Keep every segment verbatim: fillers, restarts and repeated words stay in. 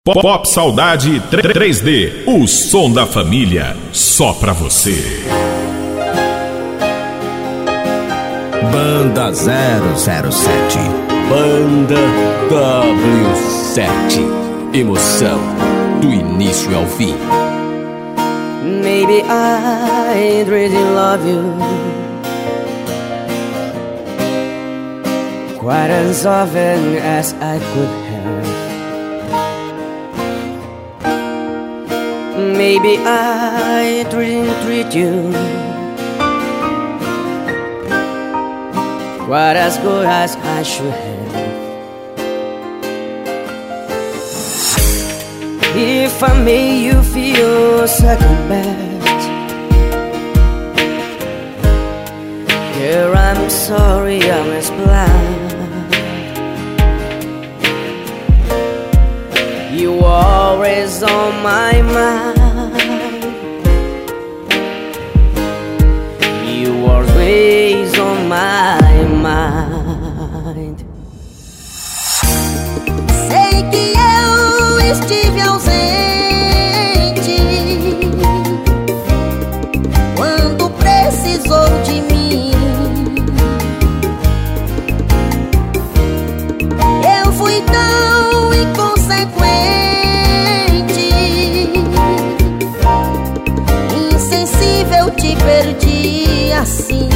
Pop Saudade três D, o som da família, só pra você. Banda zero zero sete. Banda W sete. Emoção do início ao fim. Maybe I really love you quite as often as I could have. Maybe I didn't treat you quite as good as I should have. If I made you feel second best, girl, I'm sorry I was blind. You were always on my mind. You were always on my mind. Sei que eu estive ausente quando precisou de mim. Eu fui tão inconsequente, insensível, te perdi assim.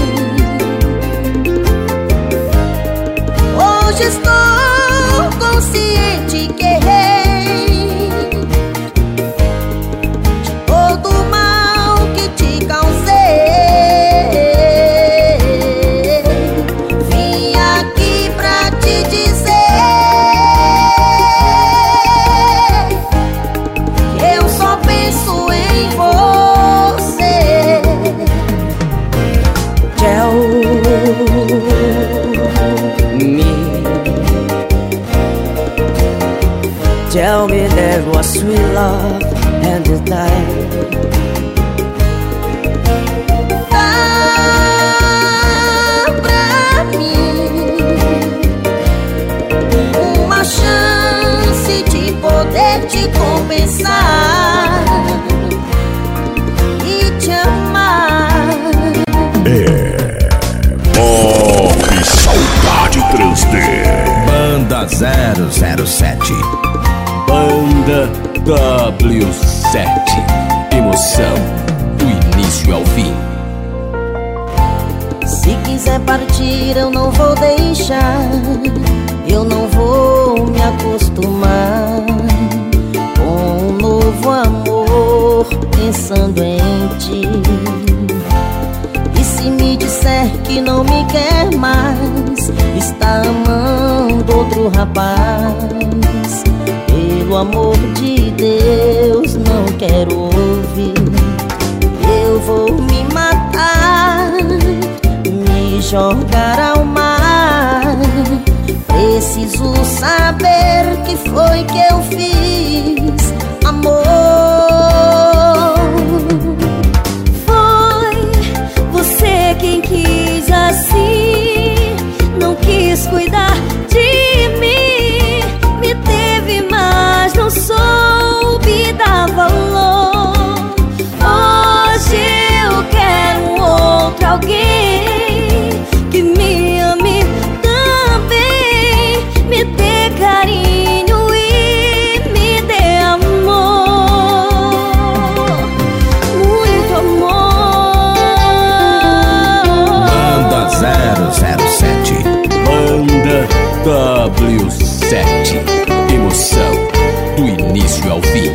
Hoje estou consciente que errei de todo o mal que te causei. Vim aqui pra te dizer que eu só penso em você. Tell me, tell me there was sweet love and it died. Dá pra mim uma chance de poder te compensar e te amar. Pop Saudade três D. Banda zero zero sete. Banda W sete. Emoção do início ao fim. Se quiser partir eu não vou deixar, eu não vou me acostumar com um novo amor pensando em ti. E se me disser que não me quer mais, está amando outro rapaz, pelo amor de Deus não quero ouvir. Eu vou me matar, me jogar ao mar. Preciso saber que foi que eu fiz, amor. Foi você quem quis assim, não quis cuidar de mim, me teve mas não soube dar valor. Hoje eu quero um outro alguém que me ame também, me dê carinho e me dê amor, muito amor. Banda zero zero sete. Banda W sete. Emoção do início ao fim.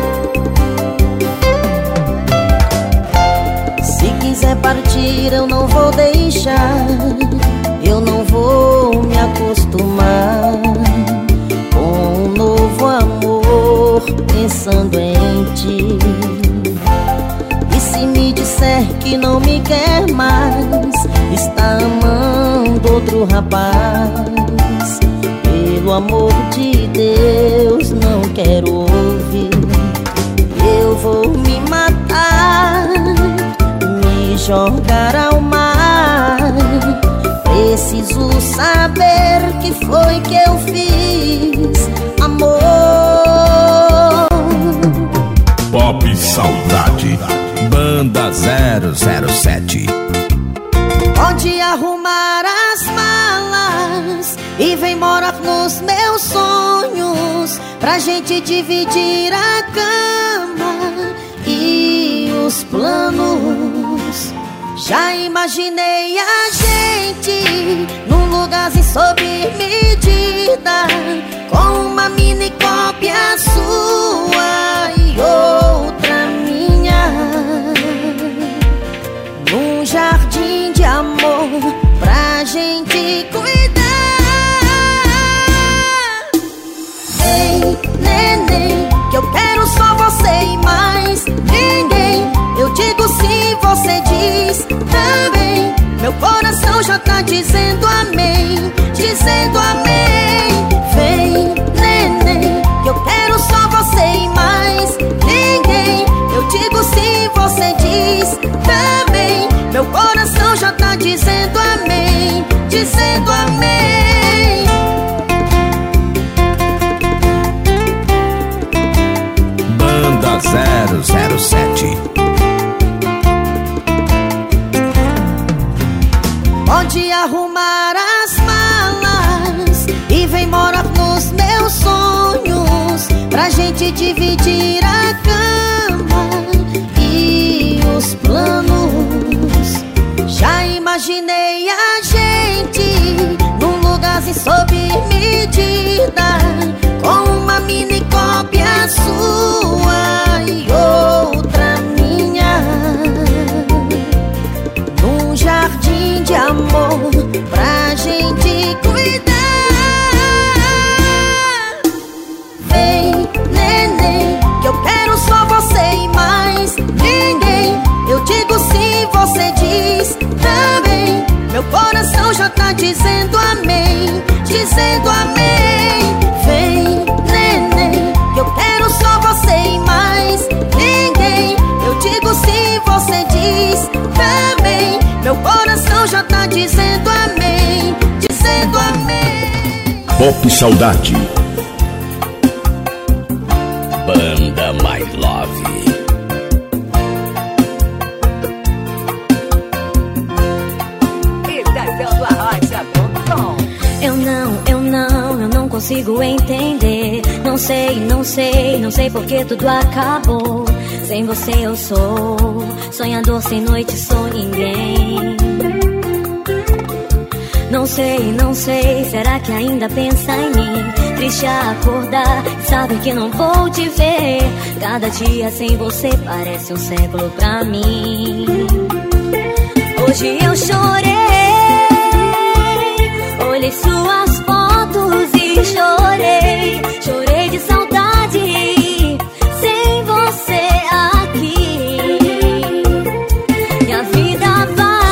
Se quiser partir eu não vou deixar, eu não vou me acostumar com um novo amor pensando em ti. E se me disser que não me quer mais, está amando outro rapaz, pelo amor de Deus não quero ouvir. Eu vou me matar, me jogar ao mar. Preciso saber que foi que eu fiz, amor. Saudade. Banda zero zero sete. Pode arrumar as malas e vem morar nos meus sonhos, pra gente dividir a cama e os planos. Já imaginei a gente num lugarzinho sob medida, com uma mini cópia sua e outra minha, num jardim de amor pra gente cuidar. Ei, neném, que eu quero só você e mais ninguém. Eu digo sim, você diz também. Meu coração já tá dizendo amém, dizendo amém. Vem, neném, que eu quero só você e mais ninguém. Eu digo sim, você diz também. Meu coração já tá dizendo amém, dizendo amém. Banda zero zero sete. Pode arrumar as malas e vem morar nos meus sonhos, pra gente dividir a cama e os planos. Já imaginei a gente num lugarzinho sob medida, com uma mini cópia sua e outra minha, num jardim de amor pra gente cuidar. Vem, neném, que eu quero só você e mais ninguém. Eu digo sim, você diz também. Meu coração já tá dizendo amém, dizendo amém. Vem, neném, que eu quero só você e mais ninguém. Eu digo sim, você diz também. Meu coração já tá dizendo amém, dizendo amém. Pop Saudade. Banda My Love. Eu não, eu não, eu não consigo entender. Não sei, não sei, não sei porque tudo acabou. Sem você eu sou sonhador, sem noite sou ninguém. Não sei, não sei, será que ainda pensa em mim? Triste a acordar, sabe que não vou te ver. Cada dia sem você parece um século pra mim. Hoje eu chorei, olhei suas fotos e chorei. Chorei de saudade, sem você aqui. Minha vida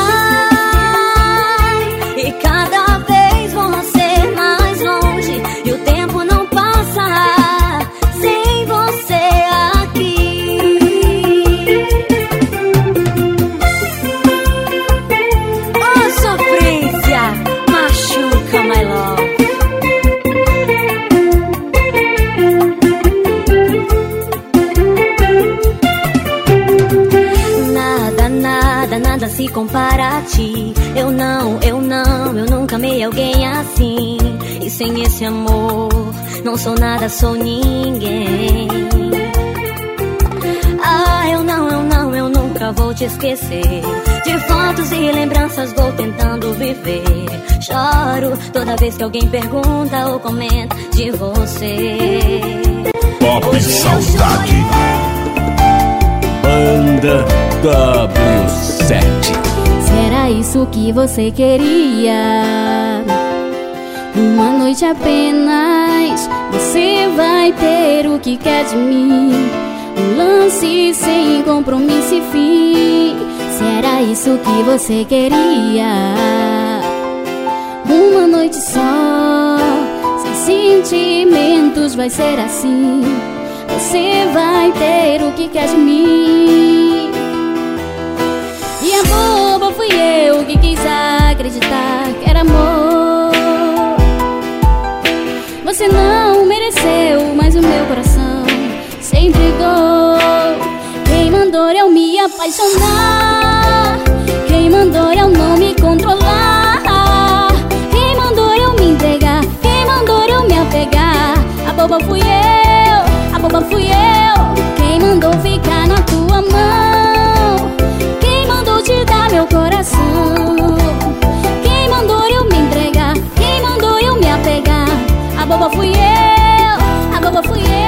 vai e cada vez você mais longe, e o tempo não passa sem você aqui. Oh, sofrência machuca, my love. Nada, nada, nada se compara a ti. Eu não, eu não, eu nunca amei alguém assim. E sem esse amor, não sou nada, sou ninguém. Ah, eu não, eu não, eu nunca vou te esquecer. De fotos e lembranças vou tentando viver. Choro toda vez que alguém pergunta ou comenta de você. Pop Saudade. Banda W sete. Será isso que você queria? Uma noite apenas, você vai ter o que quer de mim. Um lance sem compromisso e fim. Será isso que você queria? Uma noite só, sem sentimentos, vai ser assim. Você vai ter o que quer de mim. E a boba fui eu que quis acreditar que era amor. Você não mereceu, mas o meu coração se entregou. apaixonar? Quem mandou eu não me controlar? Quem mandou eu me entregar? Quem mandou eu me apegar? A boba fui eu, a boba fui eu. Quem mandou ficar na tua mão? Quem mandou te dar meu coração? Quem mandou eu me entregar? Quem mandou eu me apegar? A boba fui eu, a boba fui eu.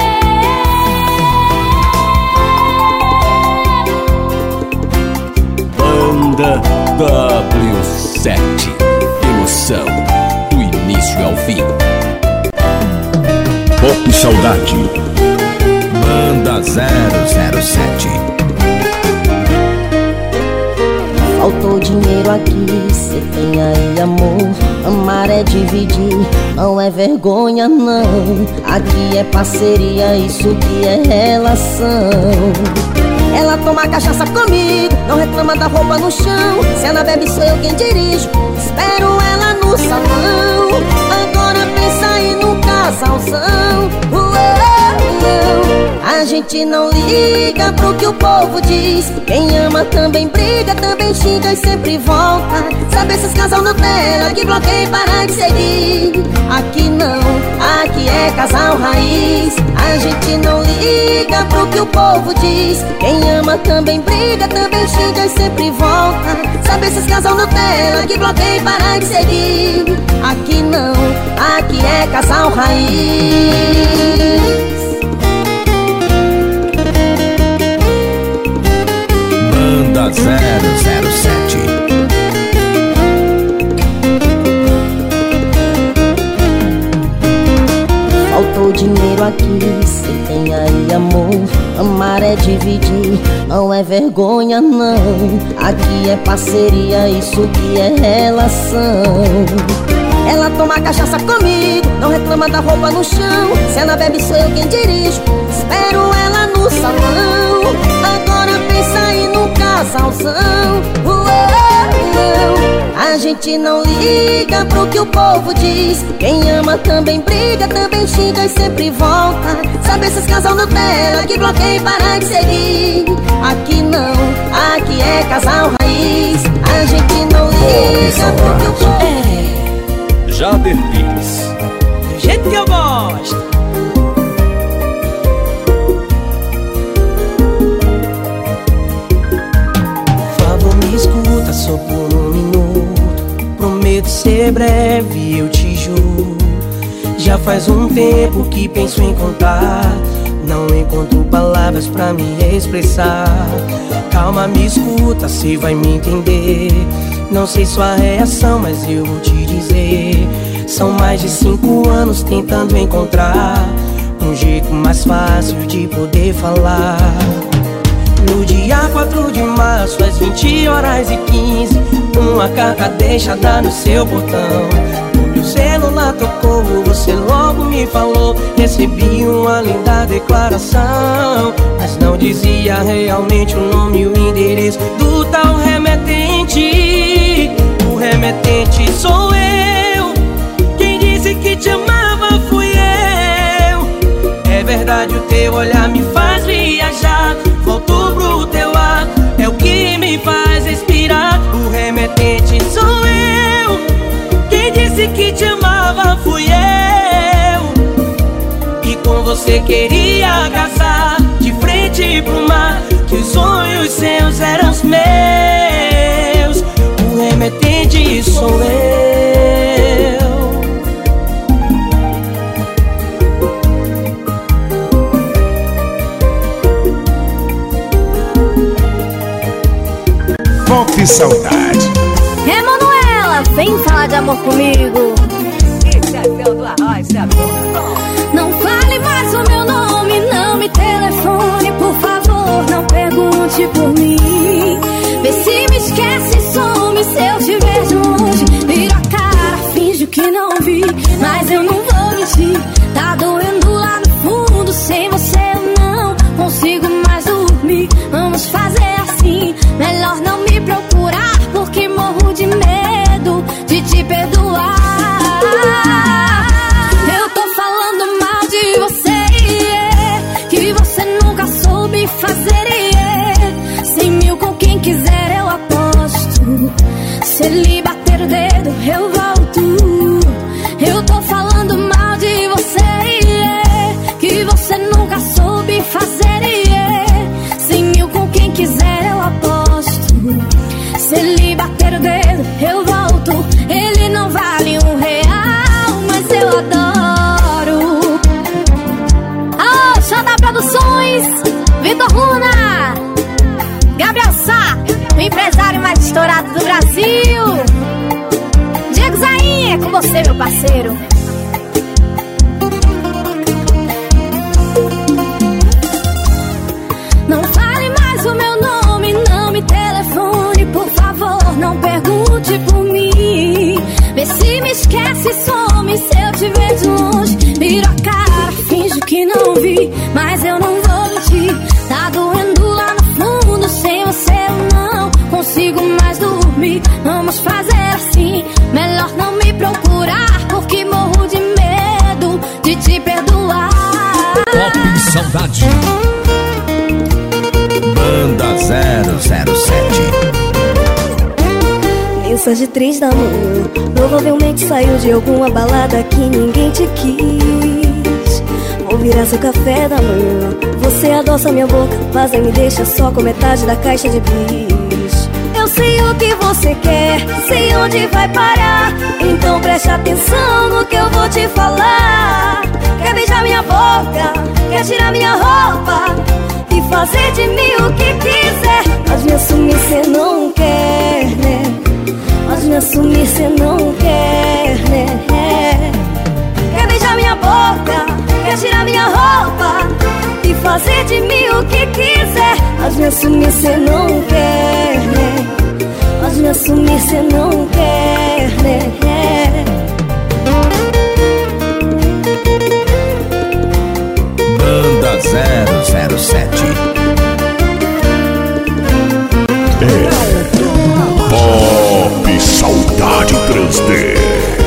Banda dáblio sete. Emoção do início ao fim. Pop Saudade. Banda zero zero sete. Faltou dinheiro aqui, cê tem aí amor. Amar é dividir, não é vergonha não. Aqui é parceria, isso que é relação. Ela toma cachaça comigo, não reclama da roupa no chão. Se ela bebe sou eu quem dirijo, espero ela no salão. Agora pensa aí no casalzão. A gente não liga pro que o povo diz. Quem ama também briga, também xinga e sempre volta. Sabe esses casal Nutella que bloqueia e para de seguir? Aqui não, aqui é casal raiz. A gente não liga pro que o povo diz. Quem ama também briga, também xinga e sempre volta. Sabe esses casal Nutella que bloqueia e para de seguir? Aqui não, aqui é casal raiz. Banda zero zero sete. Faltou dinheiro aqui, cê tem aí amor. Amar é dividir, não é vergonha não. Aqui é parceria, isso que é relação. Ela toma cachaça comigo, não reclama da roupa no chão. Se ela bebe sou eu quem dirijo, espero ela no salão. Agora pensa aí no casalzão. A gente não liga pro que o povo diz. Quem ama também briga, também xinga e sempre volta. Sabe esses casal Nutella que bloqueia e para de seguir? Aqui não, aqui é casal raiz. A gente não liga pro que o povo diz. Jader Pires. Do jeito que eu gosto. Por favor me escuta só por um minuto. Prometo ser breve, eu te juro. Já faz um tempo que penso em contar. Não encontro palavras pra me expressar. Calma, me escuta, cê vai me entender. Não sei sua reação, mas eu vou te dizer. São mais de cinco anos tentando encontrar um jeito mais fácil de poder falar. No dia quatro de março, às vinte horas e quinze, uma carta deixada no seu portão. O celular tocou, você logo me falou. Recebi uma linda declaração, mas não dizia realmente o nome e o endereço do tal remetente. O remetente sou eu. Quem disse que te amava fui eu. É verdade, o teu olhar me faz viajar. Volto pro teu ar, é o que me faz respirar. O remetente sou eu. Quem disse que te amava fui eu. E com você queria casar, de frente pro mar, que os sonhos seus eram os meus. O remetente sou eu. Pop Saudade. Emanuela, vem falar de amor comigo. Esse é seu do arroz, é Não fale mais o meu nome, não me telefone, por favor, não pergunte por mim. Vê se me esquece e some se eu te ver de longe. Vira a cara, finge que não vi, mas eu não vou mentir. Tá doendo lá no fundo, sem você eu não consigo mais dormir. Vamos fazer assim, melhor não me procurar, porque morro de medo de te perdoar. Eu tô falando mal de você, yeah, que você nunca soube fazer, yeah, sem mil nunca soube fazer, yeah. Cem mil com quem quiser eu aposto. Se ele bater o dedo eu volto. Ele não vale um real, mas eu adoro. Oh, Xandá Produções, Vitor Luna, Gabriel Sá, o empresário mais estourado do Brasil. Diego Zain, é com você, meu parceiro. Não fale mais o meu nome, não me telefone, por favor, não pergunte por mim. Vê se me esquece e some, se eu te ver de longe, viro a cara, finjo que não vi, mas eu não vou mentir. Tá doendo lá no fundo, sem você eu não consigo mais dormir. Vamos fazer assim, melhor não me procurar, porque morro de medo de te perdoar. Pop Saudade. Banda zero zero sete. Mensagem três da manhã, provavelmente saiu de alguma balada que ninguém te quis. Vou virar seu café da manhã, você adoça minha boca, mas aí me deixa só com metade da caixa de bis. Eu sei o que você quer, sei onde vai parar, então preste atenção no que eu vou te falar. Quer beijar minha boca, quer tirar minha roupa e fazer de mim o que quiser, mas me assumir cê não quer, né? Mas me assumir cê não quer, né? Quer beijar minha boca, quer tirar minha roupa e fazer de mim o que quiser, mas me assumir cê não quer, né? Mas me assumir cê não quer, né? Banda zero zero sete. Pop Saudade três D.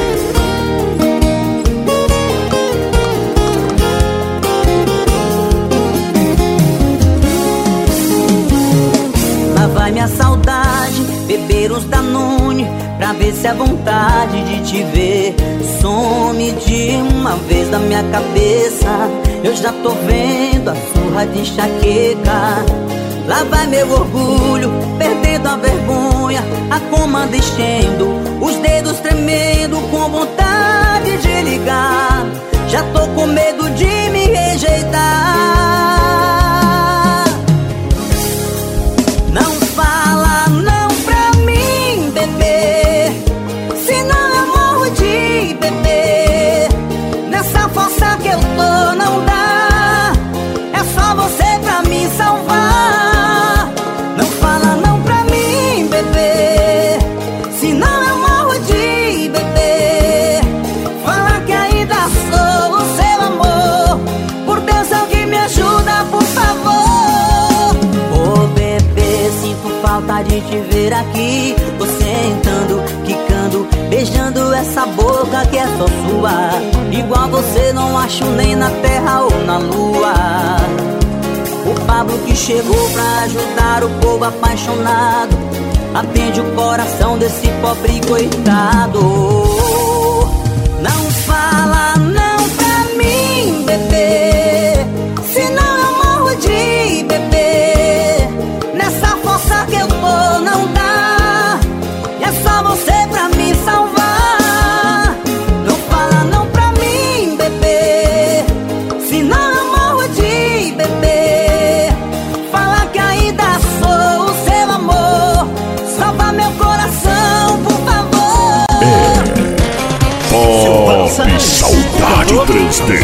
Lá vai minha saudade, beber uns Danone, pra ver se a vontade de te ver some de uma vez da minha cabeça. Eu já tô vendo a surra de enxaqueca. Lá vai meu orgulho, perdendo a vergonha, a comanda enchendo, os dedos tremendo com vontade de ligar. Já tô com medo de me rejeitar. Não fala não pra mim, bebê, senão eu morro de bebê. Nessa força que eu tô não dá, é só você pra me salvar. Não fala não pra mim, bebê, senão eu morro de bebê. Fala que ainda sou o seu amor, por Deus alguém me ajuda, por favor. Ô bebê, sinto falta de te ver aqui, você entrando, quicando, beijando essa boca que é só sua. Igual você não acho nem na terra ou na lua. O Pablo que chegou pra ajudar o povo apaixonado, atende o coração desse pobre coitado. Não fala não pra mim, bebê, senão eu morro de bebê. Nessa força que eu tô não dá, e é só você pra me salvar. Não fala não pra mim, bebê, senão eu morro de bebê. Fala que ainda sou o seu amor, salva meu coração, por favor. Pop Saudade três D.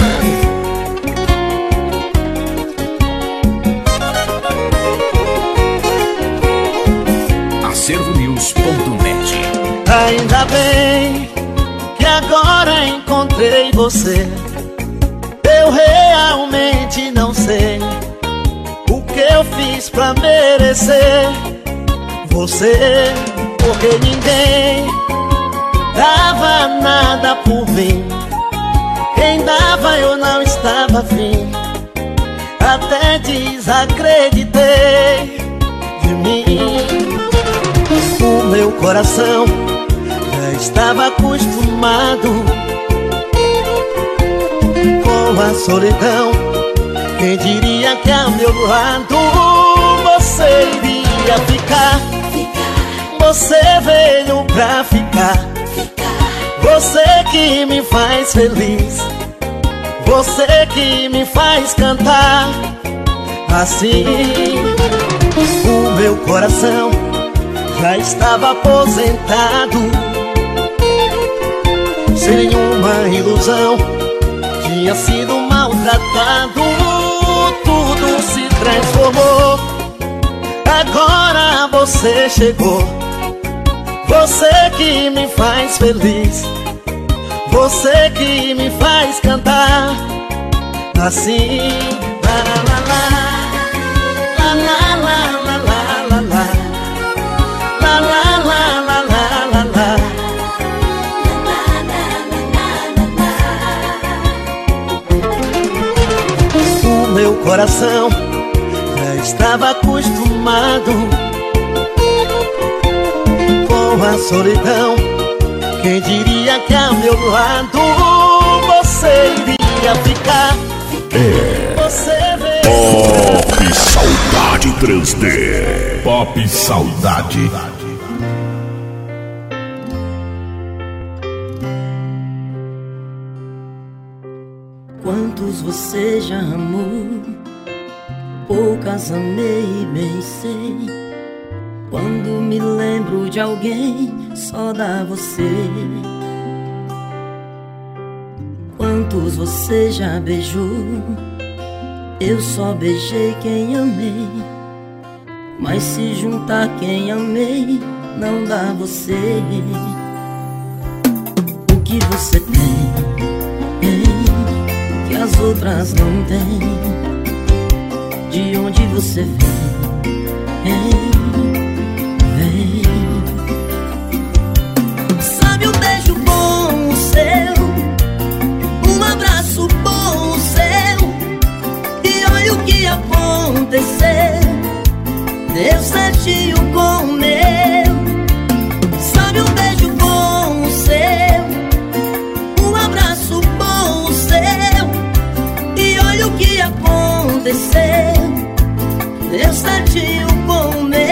acervo news ponto net. Ainda bem que agora encontrei você. Eu realmente não sei o que eu fiz pra merecer você, porque ninguém dava nada por mim. Quem dava eu não estava afim, até desacreditei de mim. O meu coração já estava acostumado com a solidão, Quem diria que ao meu lado você iria ficar? Você veio pra ficar. Você que me faz feliz, você que me faz cantar. Assim, o meu coração já estava aposentado, sem nenhuma ilusão, tinha sido maltratado. Tudo se transformou, agora você chegou. Você que me faz feliz, você que me faz cantar. Assim, la la la la la la la la la la la la la la la. O meu coração já estava acostumado com a solidão. Quem diria que ao meu lado você iria ficar? É Você Pop Saudade três D. Pop Saudade. Quantos você já amou? Poucas amei, bem sei. Quando me lembro de alguém, só dá você. Quantos você já beijou? Eu só beijei quem amei. Mas se juntar quem amei, não dá você. O que você tem, hein, que as outras não têm? De onde você vem, hein? Sabe um beijo bom o seu, um abraço bom o seu, e olha o que aconteceu, deu certinho com o meu. Sabe um beijo bom o seu, um abraço bom o seu, e olha o que aconteceu, deu certinho com o meu.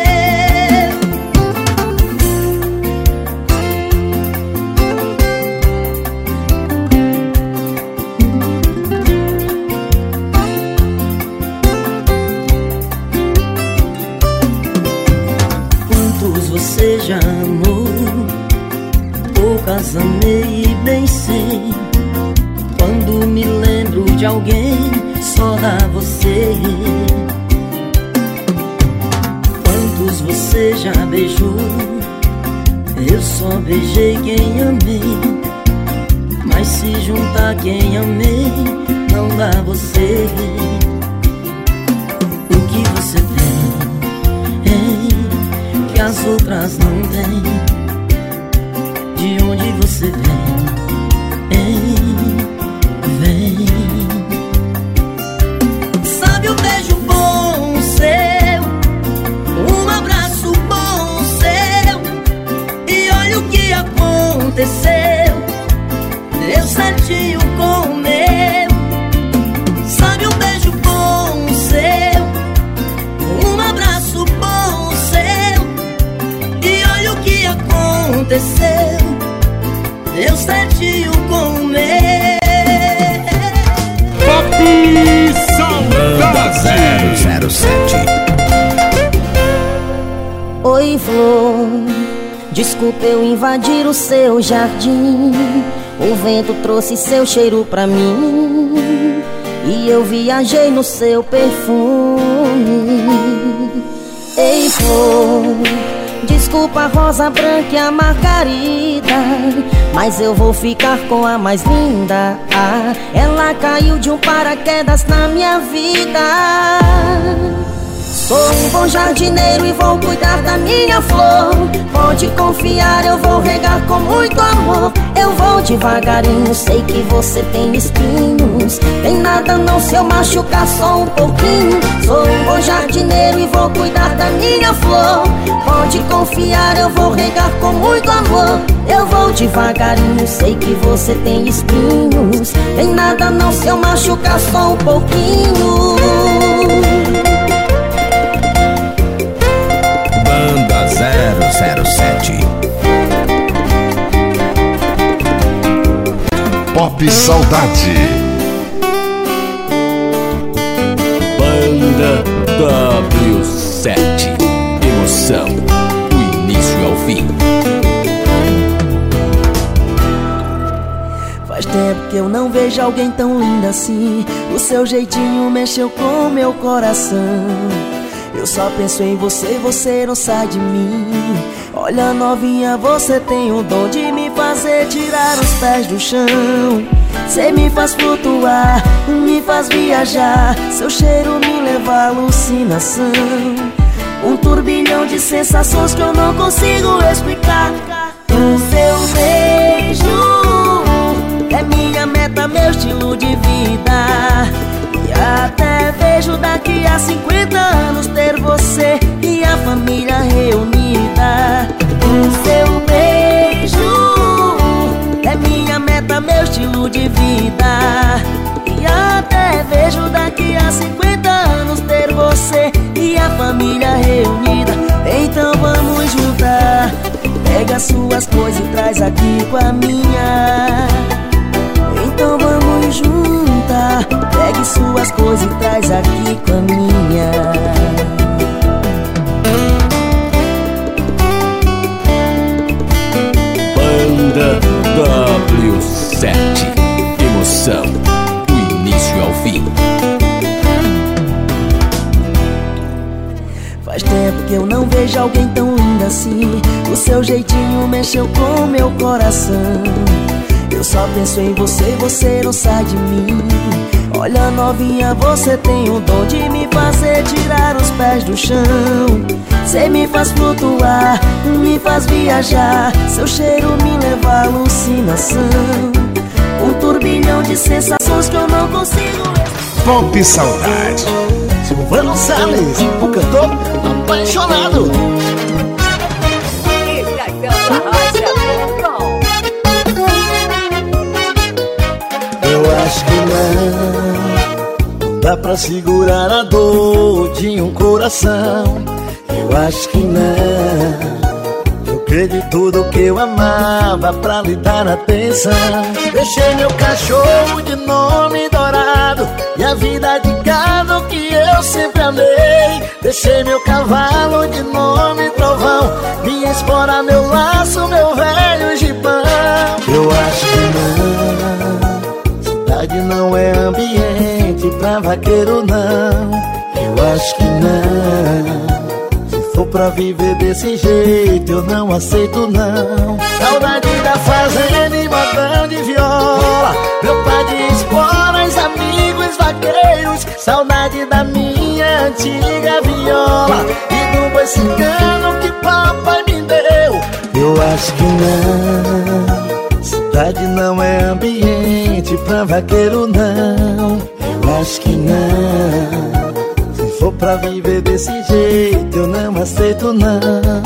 Você já amou? Poucas amei e bem sei. Quando me lembro de alguém, só dá você. Quantos você já beijou? Eu só beijei quem amei. Mas se juntar quem amei, não dá você. O que você tem, hein, que as outras não têm? De onde você vem, hein, vem. Sabe um beijo bom seu, um abraço bom seu, e olha o que aconteceu, deu certinho com o meu. Sabe um beijo bom seu, um abraço bom seu, e olha o que aconteceu, deu certinho com o meu. Pop Saudade zero zero sete. Oi, flor, desculpa eu invadir o seu jardim. O vento trouxe seu cheiro pra mim e eu viajei no seu perfume. Ei, flor, desculpa a rosa branca e a margarida, mas eu vou ficar com a mais linda. Ah, ela caiu de um paraquedas na minha vida. Sou um bom jardineiro e vou cuidar da minha flor. Pode confiar, eu vou regar com muito amor. Eu vou devagarinho, sei que você tem espinhos. Tem nada não se eu machucar só um pouquinho. Sou um bom jardineiro e vou cuidar da minha flor. Pode confiar, eu vou regar com muito amor. Eu vou devagarinho, sei que você tem espinhos. Tem nada não se eu machucar só um pouquinho. Banda zero zero sete. Pop Saudade. Banda W sete. Emoção, do início ao fim. Faz tempo que eu não vejo alguém tão linda assim. O seu jeitinho mexeu com meu coração. Eu só penso em você, você não sai de mim. Olha novinha, você tem o dom de me fazer tirar os pés do chão. Cê me faz flutuar, me faz viajar. Seu cheiro me leva à alucinação. Um turbilhão de sensações que eu não consigo explicar. O seu beijo é minha meta, meu estilo de vida. E até vejo daqui a cinquenta anos ter você e a família reunida. O seu beijo é minha meta, meu estilo de vida. E até vejo daqui a cinquenta anos ter você e a família reunida. Então vamos juntar. Pega suas coisas e traz aqui com a minha. Então vamos juntar. Pegue suas coisas e traz aqui com a minha. Banda W sete. Emoção, do início ao fim. Faz tempo que eu não vejo alguém tão linda assim. O seu jeitinho mexeu com meu coração. Eu só penso em você, você não sai de mim. Olha novinha, você tem o dom de me fazer tirar os pés do chão. Cê me faz flutuar, me faz viajar. Seu cheiro me leva à alucinação. Um turbilhão de sensações que eu não consigo. Pop Saudade. Silvano Salles, o cantor apaixonado. Eu acho que não, não dá pra segurar a dor de um coração. Eu acho que não. Troquei de tudo que eu amava pra lhe dar atenção. Deixei meu cachorro de nome dourado e a vida de gado que eu sempre amei. Deixei meu cavalo de nome trovão, minha espora, meu laço, meu velho gibão. Eu acho que não, cidade não é ambiente pra vaqueiro não. Eu acho que não. Se for pra viver desse jeito, eu não aceito não. Saudade da fazenda e modão de viola, meu pai de esporas, amigos vaqueiros. Saudade da minha antiga viola e do boi cigano que papai me deu. Eu acho que não, cidade não é ambiente pra vaqueiro não. Eu acho que não. Se for pra viver desse jeito, eu não aceito não.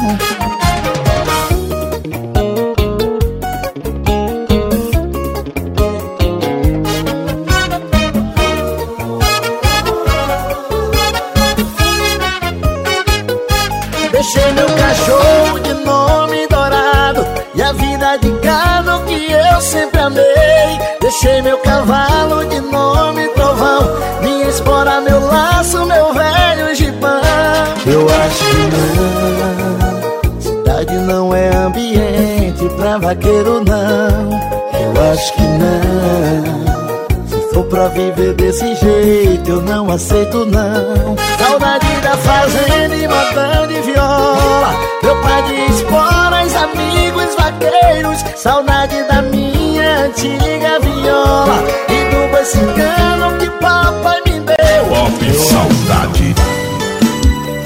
Deixei meu cachorro de nome dourado e a vida de gado que eu sempre amei. Deixei meu cavalo de nome trovão, minha espora, meu laço, meu velho gibão. Eu acho que não, cidade não é ambiente pra vaqueiro não. Eu acho que não, se for pra viver desse jeito, eu não aceito não. Saudade da fazenda e modão de viola, meu pai de esporas, amigos vaqueiros. Saudade da minha antiga viola e do boi cigano que papai me deu. Pop Saudade.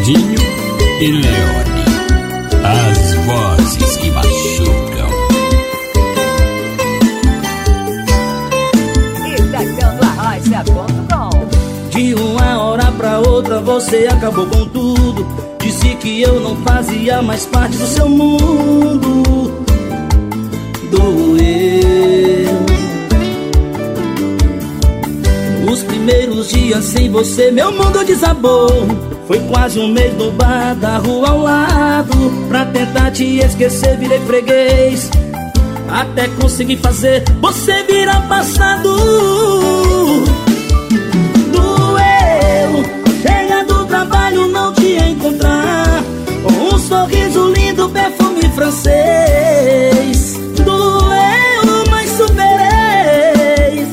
Dinho e Leone, as vozes que machucam. Estacando a rocha ponto com. De uma hora pra outra você acabou com tudo. Disse que eu não fazia mais parte do seu mundo. Doeu. Os primeiros dias sem você meu mundo desabou. Foi quase um mês no bar da rua ao lado. Pra tentar te esquecer virei freguês, até conseguir fazer você virar passado. Doeu, chega do trabalho não te encontrar, com um sorriso lindo, perfume francês. Doeu, mas superei.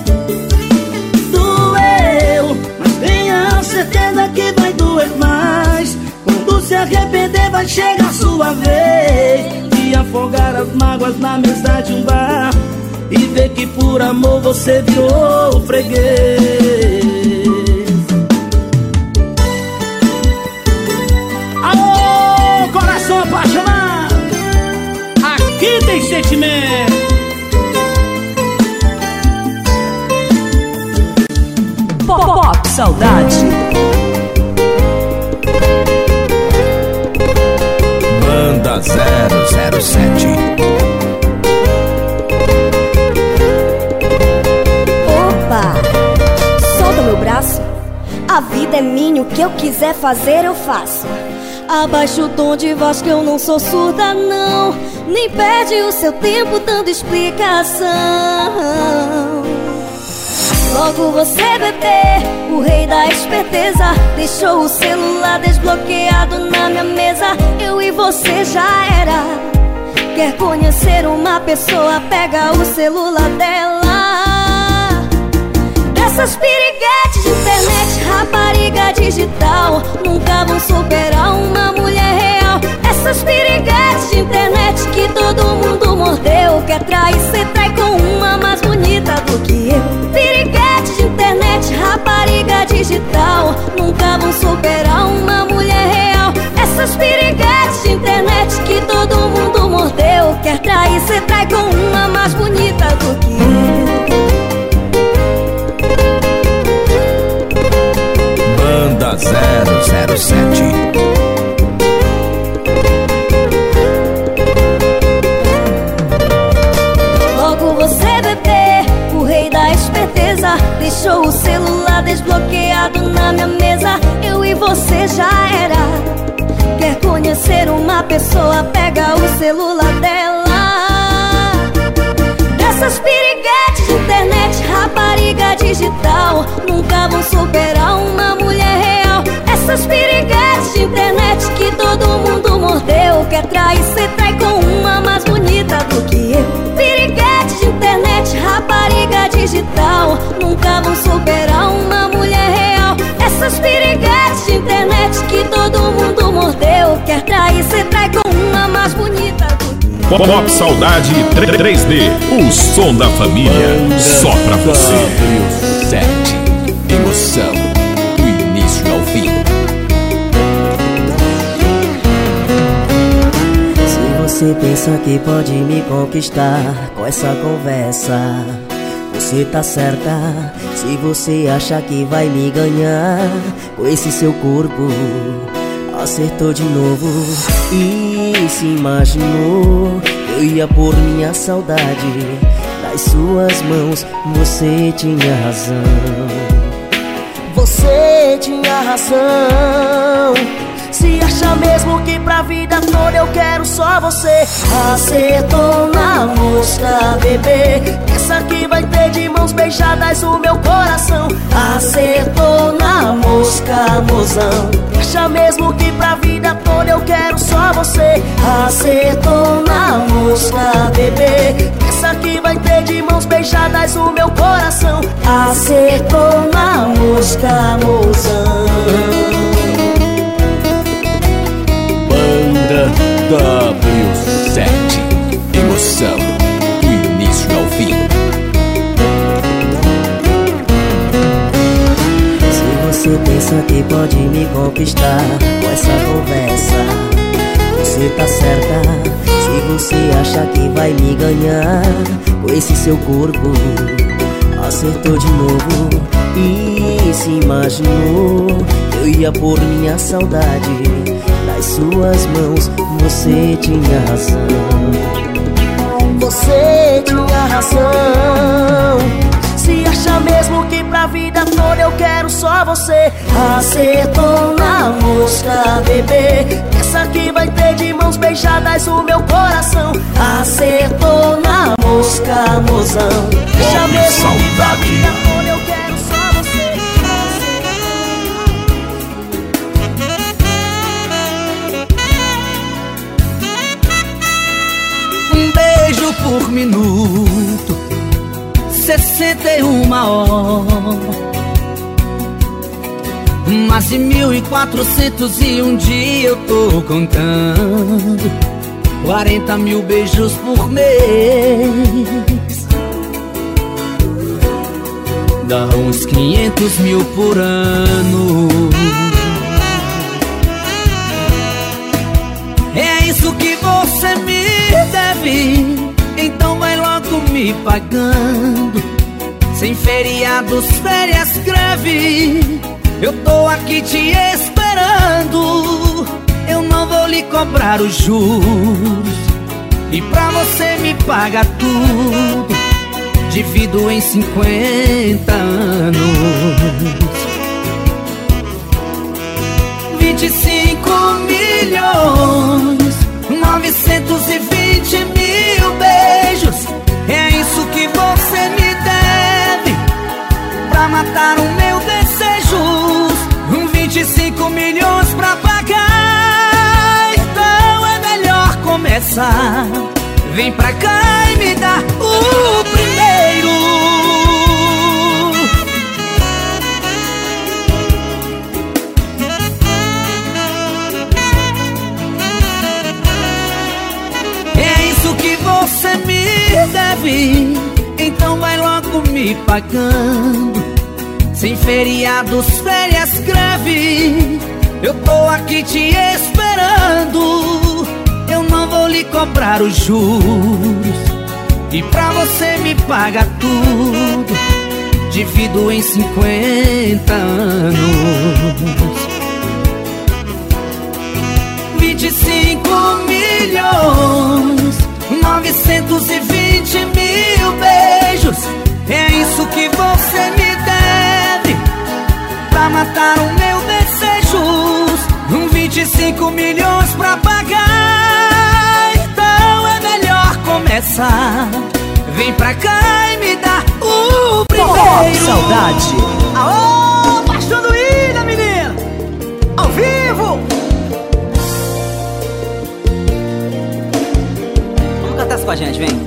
Doeu, mas tenha certeza que vai doer mais. Quando se arrepender vai chegar sua vez de afogar as mágoas na mesa de um bar e ver que por amor você virou freguês. Alô, coração apaixonado, aqui tem sentimento. Pop Saudade. Banda zero zero sete. Opa, solta meu braço. A vida é minha, o que eu quiser fazer eu faço. Abaixa o tom de voz que eu não sou surda não. Nem perde o seu tempo dando explicação. Logo você, bebê, o rei da esperteza, deixou o celular desbloqueado na minha mesa. Eu e você já era. Quer conhecer uma pessoa, pega o celular dela. Essas piriguetes de internet, rapariga digital, nunca vão superar uma mulher real. Essas piriguetes de internet que todo mundo mordeu, quer trair, cê trai com uma mais bonita do que eu. Piriguetes de internet, rapariga digital, nunca vão superar uma mulher real. Essas piriguetes de internet que todo mundo mordeu, quer trair, cê trai com uma mais bonita do que eu. Banda zero zero sete. Logo você, bebê, o rei da esperteza, deixou o celular desbloqueado na minha mesa. Eu e você já era. Quer conhecer uma pessoa, pega o celular dela. Dessas piriguetes de internet, rapariga digital, nunca vão superar uma mulher real. Essas piriguetes de internet que todo mundo mordeu, quer trair, cê trai com uma mais bonita do que eu. Piriguetes de internet, rapariga digital, nunca vão superar uma mulher real. Essas piriguetes de internet que todo mundo mordeu, quer trair, cê trai com uma mais bonita do que eu. Pop Saudade três D, o som da família, só pra você. sete. Emoção, do início ao fim. Se você pensa que pode me conquistar com essa conversa, você tá certa. Se você acha que vai me ganhar com esse seu corpo, acertou de novo. E se imaginou eu ia pôr minha saudade nas suas mãos. Você tinha razão, você tinha razão. Se acha mesmo que pra vida toda eu quero só você, acertou na mosca, bebê. Essa que vai ter de mãos beijadas o meu coração. Acertou na mosca, mozão. Acha mesmo que pra vida toda eu quero só você, acertou na mosca, bebê. Essa que vai ter de mãos beijadas o meu coração. Acertou na mosca, mozão. W sete. Emoção, do início ao fim. Se você Você pensa que pode me conquistar com essa conversa. Você tá certa se você acha que vai me ganhar com esse seu corpo. Acertou de novo e se imaginou que eu ia pôr minha saudade nas suas mãos. Você tinha razão, você tinha razão. Se acha mesmo que pra vida toda eu quero só você, acertou na mosca, bebê. Essa que vai ter de mãos beijadas o meu coração. Acertou na mosca, mozão. Acha mesmo que pra vida toda eu quero só você. Um beijo por minuto, sessenta e uma horas. Mais de mil e quatrocentos e um dia eu tô contando. Quarenta mil beijos por mês, dá uns quinhentos mil por ano. É isso que você me deve, então vai logo me pagando. Sem feriados, férias, greve, eu tô aqui te esperando. Eu não vou lhe cobrar os juros, e pra você me paga tudo, divido em cinquenta anos. Vinte e cinco milhões, novecentos e vinte mil beijos. É isso que você me deve pra matar o meu desejo. Vinte e cinco milhões pra pagar, então é melhor começar. Vem pra cá e me dá o primeiro. É isso que você me deve, então vai logo me pagando. Sem feriados, férias, greve, eu tô aqui te esperando. Eu não vou lhe cobrar os juros, e pra você me paga tudo, divido em cinquenta anos. Vinte e cinco milhões, novecentos e vinte mil beijos. É isso que você me deve pra matar o meu desejo. Vinte e cinco milhões pra pagar, então é melhor começar. Vem pra cá e me dá o primeiro. Oh, saudade. Aô, Paixão do Ilha, menina, ao vivo. Vamos cantar isso com a gente, vem.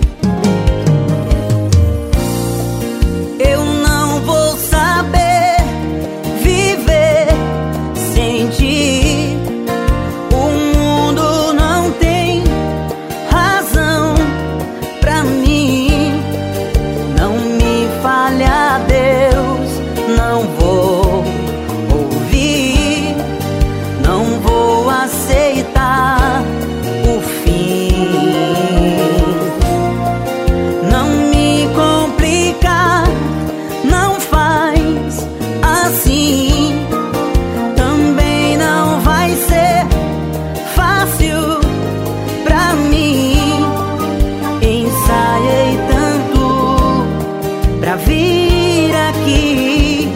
Eu não vou saber viver sem ti. O mundo não tem razão pra mim. Não me falha, Deus, não vou ouvir, não vou aceitar o fim. Não me complica, não faz assim. Também não vai ser fácil pra mim. Ensaiei tanto pra vir aqui,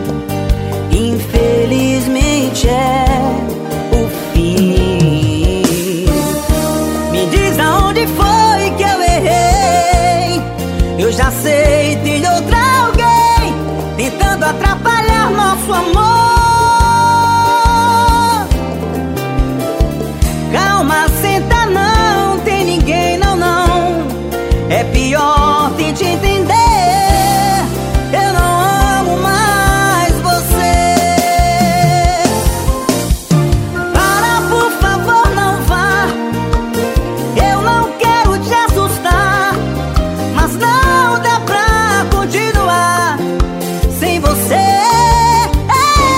infelizmente é o fim. Me diz aonde foi que eu errei. Eu já sei, tem outra alguém tentando atrapalhar nosso amor. Calma, senta, não tem ninguém, não, não. É pior, tente entender. Eu não amo mais você. Para, por favor, não vá. Eu não quero te assustar, mas não dá pra continuar sem você.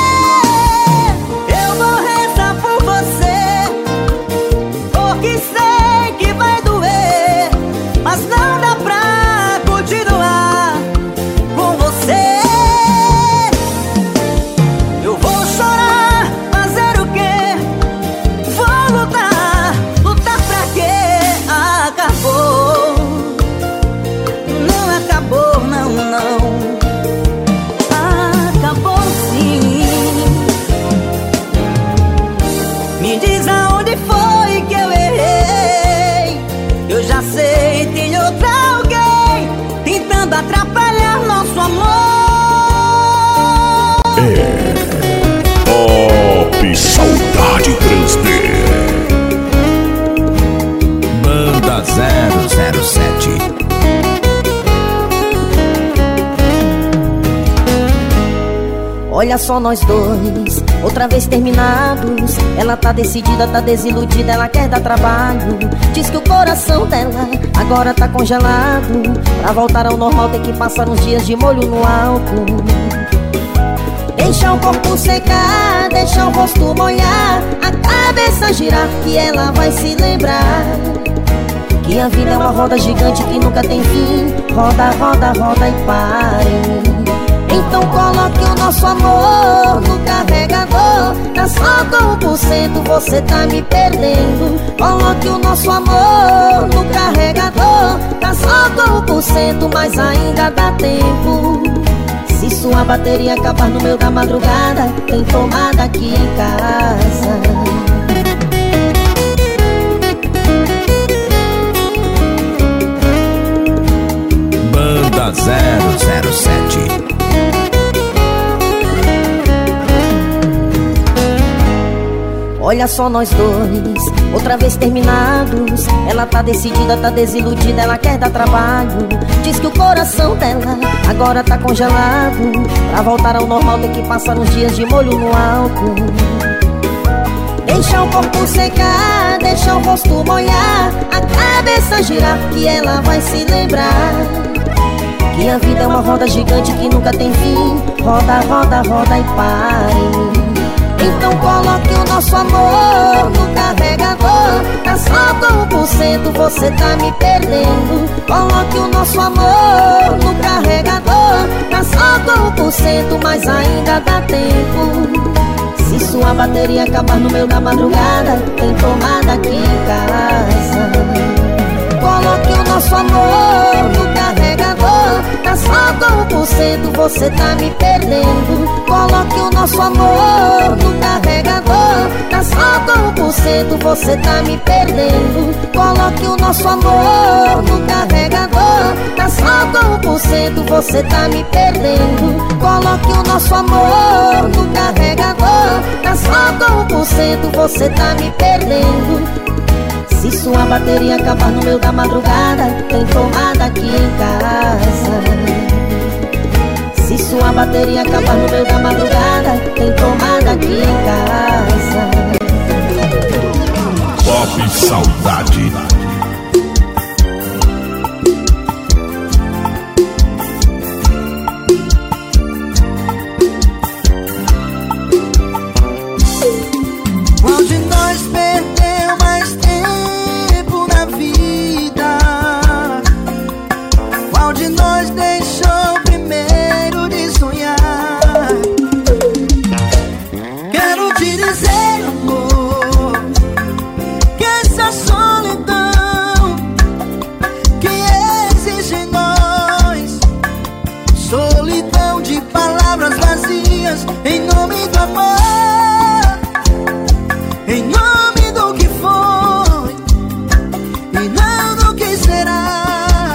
Olha só nós dois, outra vez terminados. Ela tá decidida, tá desiludida, ela quer dar trabalho. Diz que o coração dela agora tá congelado. Pra voltar ao normal tem que passar uns dias de molho no álcool. Deixa o corpo secar, deixa o rosto molhar, a cabeça girar, que ela vai se lembrar que a vida é uma roda gigante que nunca tem fim. Roda, roda, roda e pare. Então coloque o nosso amor no carregador. Tá só com um por cento, você tá me perdendo. Coloque o nosso amor no carregador. Tá só com um por cento, mas ainda dá tempo. Se sua bateria acabar no meio da madrugada, tem tomada aqui em casa. Banda zero zero sete. Olha só nós dois, outra vez terminados. Ela tá decidida, tá desiludida, ela quer dar trabalho. Diz que o coração dela agora tá congelado. Pra voltar ao normal tem que passar uns dias de molho no álcool. Deixa o corpo secar, deixa o rosto molhar, a cabeça girar, que ela vai se lembrar que a vida é uma roda gigante que nunca tem fim. Roda, roda, roda e pare. Então coloque o nosso amor no carregador. Tá só com um por cento, você tá me perdendo. Coloque o nosso amor no carregador. Tá só com um por cento, mas ainda dá tempo. Se sua bateria acabar no meio da madrugada, tem tomada aqui em casa. Coloque o nosso amor no carregador. Tá só com um por cento, você tá me perdendo. Coloque o nosso amor no carregador. Tá só com um por cento, você tá me perdendo. Coloque o nosso amor no carregador. Tá só com um por cento, você tá me perdendo. Coloque o nosso amor no carregador. Tá só com um por cento, você tá me perdendo. Se sua bateria acabar no meio da madrugada, tem tomada aqui em casa. Se sua bateria acabar no meio da madrugada, tem tomada aqui em casa. Pop Saudade. Qual de nós perdeu mais tempo na vida? Qual de nós deixou primeiro de sonhar? Quero te dizer, amor, que essa solidão que existe em nós, solidão de palavras vazias em nome do amor, em nome do que foi e não do que será,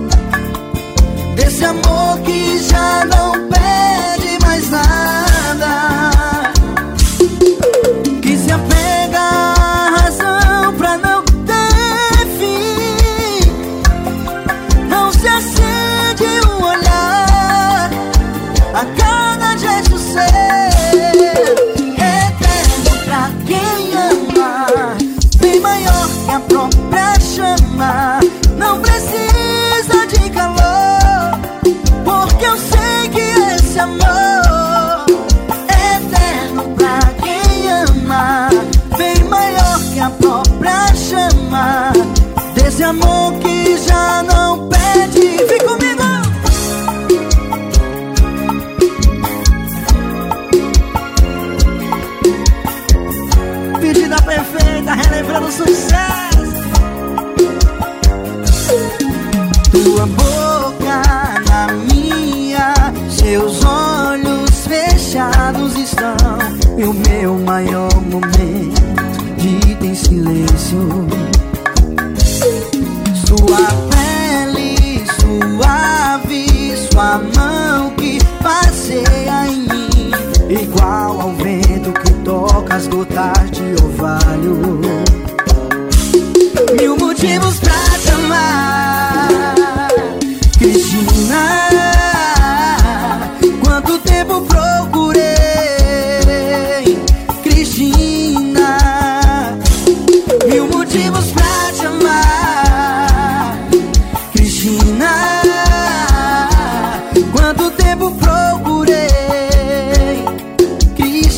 desse amor que já não pede mais nada, que se apega à razão pra não ter fim, não se acende um olhar a cada gesto seu. A própria chama não precisa de calor, porque eu sei que esse amor é eterno pra quem ama, bem maior que a própria chama, desse amor que já não pede. Vem comigo! Pedida perfeita, relembrando o sucesso. Tua boca na minha, seus olhos fechados estão, e o meu maior momento dita em silêncio. Sua pele suave, sua mão que passeia em mim, igual ao vento que toca as gotas de orvalho. Mil motivos pra te amar, Cristina. Quanto tempo procurei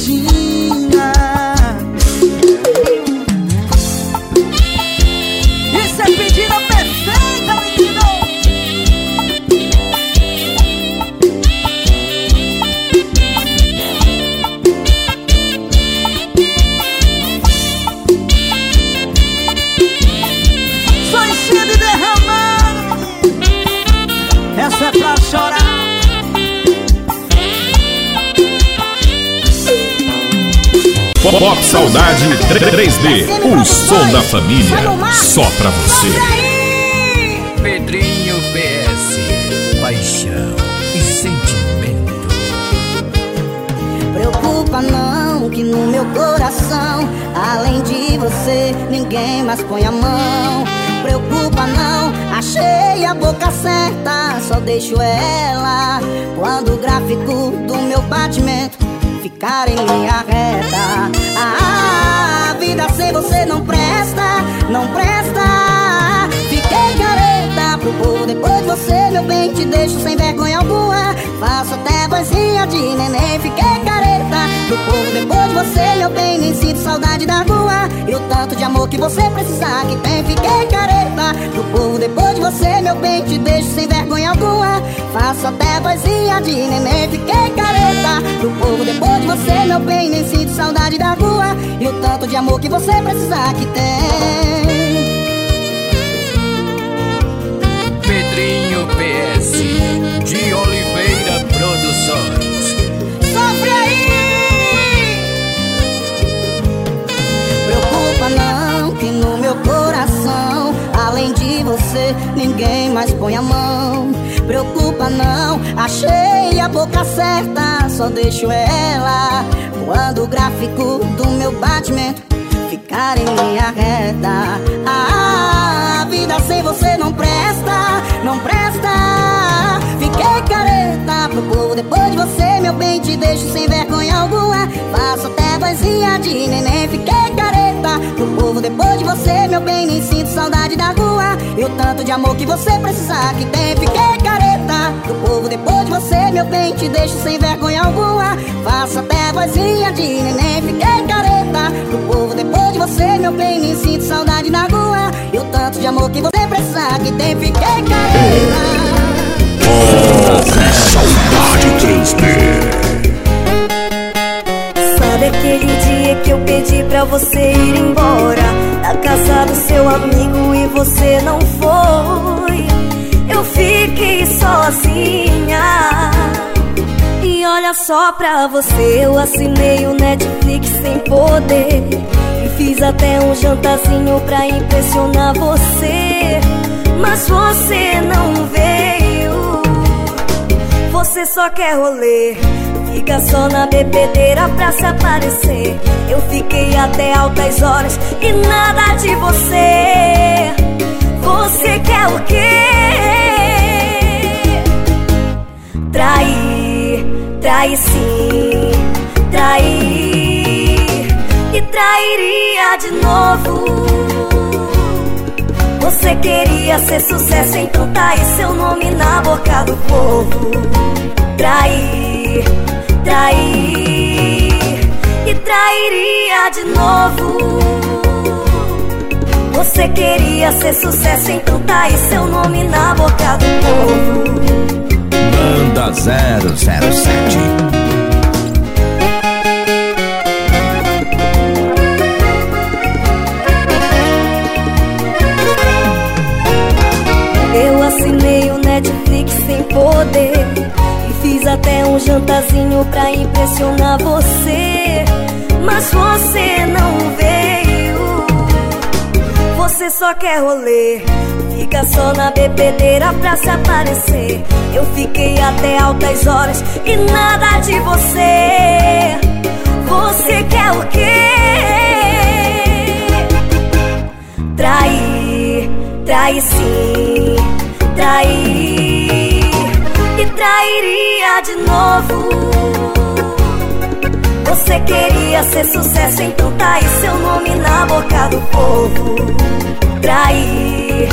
Regina. Isso é pedida perfeita, menino. Só enchendo e derramando, menino. Essa é pra chorar. Pop Saudade três D, o som da família, só pra você. Pedrinho P S, paixão e sentimento. Preocupa não, que no meu coração, além de você, ninguém mais põe a mão. Preocupa não, achei a boca certa, só deixo ela quando o gráfico do meu batimento ficar em linha reta. Ah, a vida sem você não presta, não presta. Fiquei careta pro povo depois de você, meu bem, te deixo sem vergonha alguma. Faço até vozinha de neném. Fiquei careta pro povo depois de você, meu bem, nem sinto saudade da rua. E o tanto de amor que você precisar que tem. Fiquei careta pro povo depois de você, meu bem, te deixo sem vergonha alguma. Faço até vozinha de neném. Fiquei careta pro povo depois de você, meu bem, nem sinto saudade da rua. E o tanto de amor que você precisar que tem. Pedrinho P S, de Oliveira Produções. Sofre aí! Preocupa não, que no meu coração, além de você, ninguém mais põe a mão. Preocupa não, achei a boca certa, só deixo ela quando o gráfico do meu batimento ficar em linha reta. Ah, a vida sem você não presta, não presta. Fiquei careta pro povo depois de você, meu bem, te deixo sem vergonha alguma. Faço até vozinha de neném. Fiquei careta pro povo depois de você, meu bem, nem sinto saudade da rua. E o tanto de amor que você precisar que tem. Fiquei careta pro povo depois de você, meu bem, te deixo sem vergonha alguma. Faço até vozinha de neném. Fiquei careta pro povo depois de você, meu bem, nem sinto saudade da rua. E o tanto de amor que você precisar que tem. Fiquei careta. Saudade três D. Sabe aquele dia que eu pedi pra você ir embora da casa do seu amigo e você não foi? Eu fiquei sozinha. E olha só pra você, eu assinei o Netflix sem poder e fiz até um jantarzinho pra impressionar você. Mas você não veio, você só quer rolê, fica só na bebedeira pra se aparecer. Eu fiquei até altas horas e nada de você. Você quer o quê? Trair, trair sim, trair. E trairia de novo. Você queria ser sucesso, então tá aí seu nome na boca do povo. Trair, trair. E trairia de novo. Você queria ser sucesso, então tá aí seu nome na boca do povo. Banda zero zero sete. Eu assinei o Netflix sem poder e fiz até um jantarzinho pra impressionar você. Mas você não veio, você só quer rolê, fica só na bebedeira pra se aparecer. Eu fiquei até altas horas e nada de você. Você quer o quê? Trair, trair sim, trair. E trairia de novo. Você queria ser sucesso, então tá aí seu nome na boca do povo. Trair,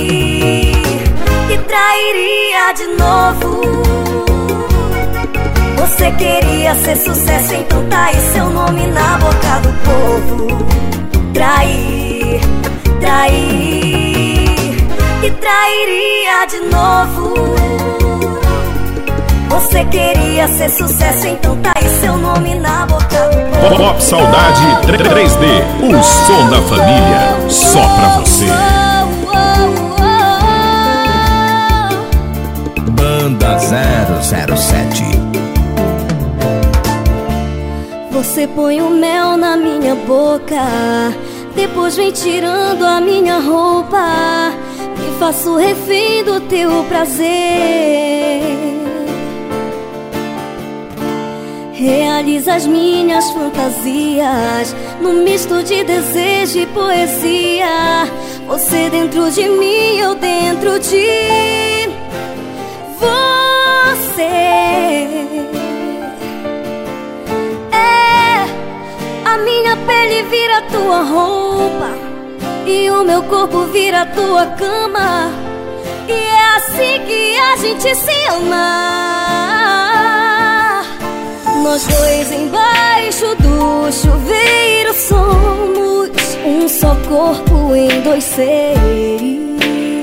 trair. E trairia de novo. Você queria ser sucesso, então tá aí seu nome na boca do povo. Trair, trair e trairia de novo. Você queria ser sucesso, então tá aí seu nome na boca do povo. Pop Saudade três D, o som da família, só pra você. Banda zero zero sete. Você põe o mel na minha boca, depois vem tirando a minha roupa. Me faço refém do teu prazer. Realiza as minhas fantasias num misto de desejo e poesia. Você dentro de mim, eu dentro de você. É, a minha pele vira tua roupa e o meu corpo vira tua cama. E é assim que a gente se ama. Nós dois embaixo do chuveiro somos um só corpo em dois seres.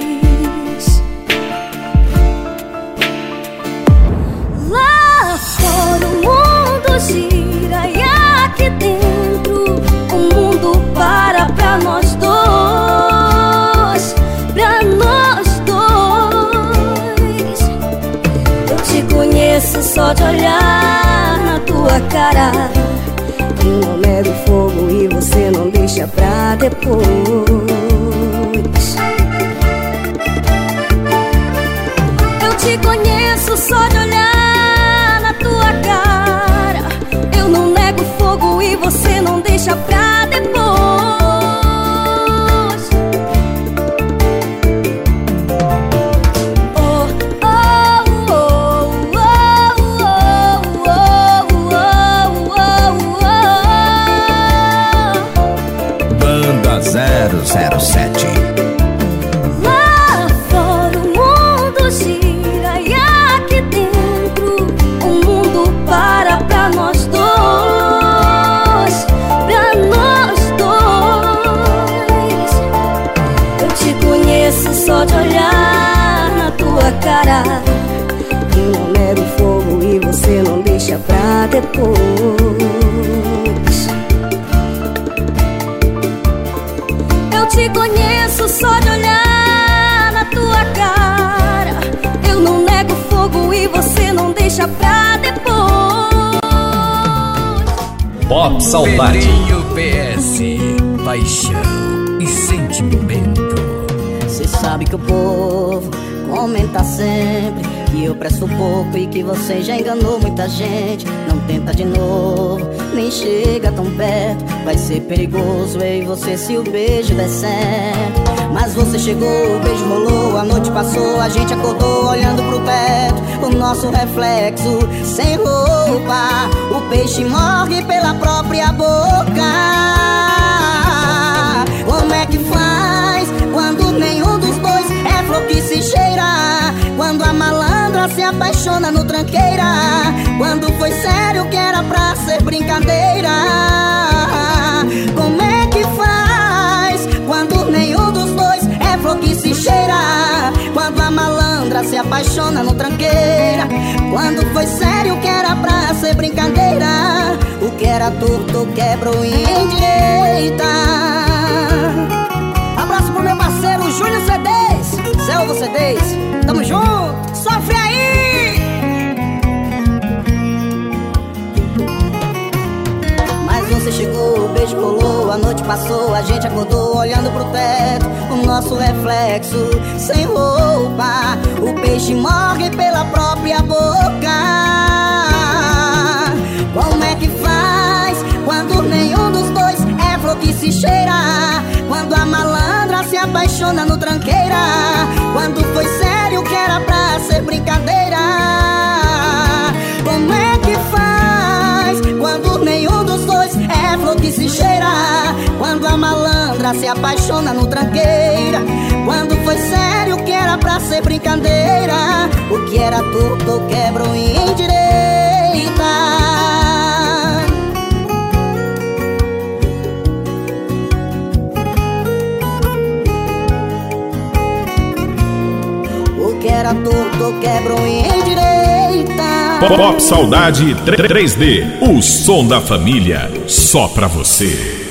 Lá fora o mundo gira e aqui dentro o mundo para pra nós dois, pra nós dois. Eu te conheço só de olhar na tua cara. Eu não nego fogo e você não deixa pra depois. Eu te conheço só de olhar na tua cara. Eu não nego fogo e você não deixa pra depois. zero zero sete. Lá fora o mundo gira e aqui dentro o mundo para pra nós dois, pra nós dois. Eu te conheço só de olhar na tua cara. Eu não nego fogo e você não deixa pra depois. Eu te conheço só de olhar na tua cara. Eu não nego fogo e você não deixa pra depois. Pop Saudade. Pedrinho P S, paixão e sentimento. Cê sabe que o povo comenta sempre que eu presto pouco e que você já enganou muita gente. Não tenta de novo, nem chega tão perto. Vai ser perigoso eu e você se o beijo der certo. Mas você chegou, o beijo rolou, a noite passou, a gente acordou olhando pro teto. O nosso reflexo sem roupa, o peixe morre pela própria boca. Como é que faz quando nenhum dos dois é flor que se cheira? Quando a malandra se apaixona no tranqueira? Quando foi sério que era pra ser brincadeira? Como é que faz quando nenhum dos dois é flor que se cheira? Quando a malandra se apaixona no tranqueira? Quando foi sério que era pra ser brincadeira? O que era torto quebrou e endireita. Abraço pro meu parceiro Júnior C Ds, Selva C Ds. Tamo junto, sofre aí! Mas você chegou, o beijo rolou, a noite passou, a gente acordou olhando pro teto. O nosso reflexo sem roupa, o peixe morre pela própria boca. Como é que faz quando nenhum dos dois é flor que se cheira? Quando a malandra se apaixona no tranqueira? Quando foi sério que era pra ser brincadeira? Como é que faz quando nenhum dos dois é flor que se cheira? Quando a malandra se apaixona no tranqueira? Quando foi sério que era pra ser brincadeira? O que era torto quebrou em direita. era torto, quebro e endireita. Pop Saudade três D, o som da família, só pra você.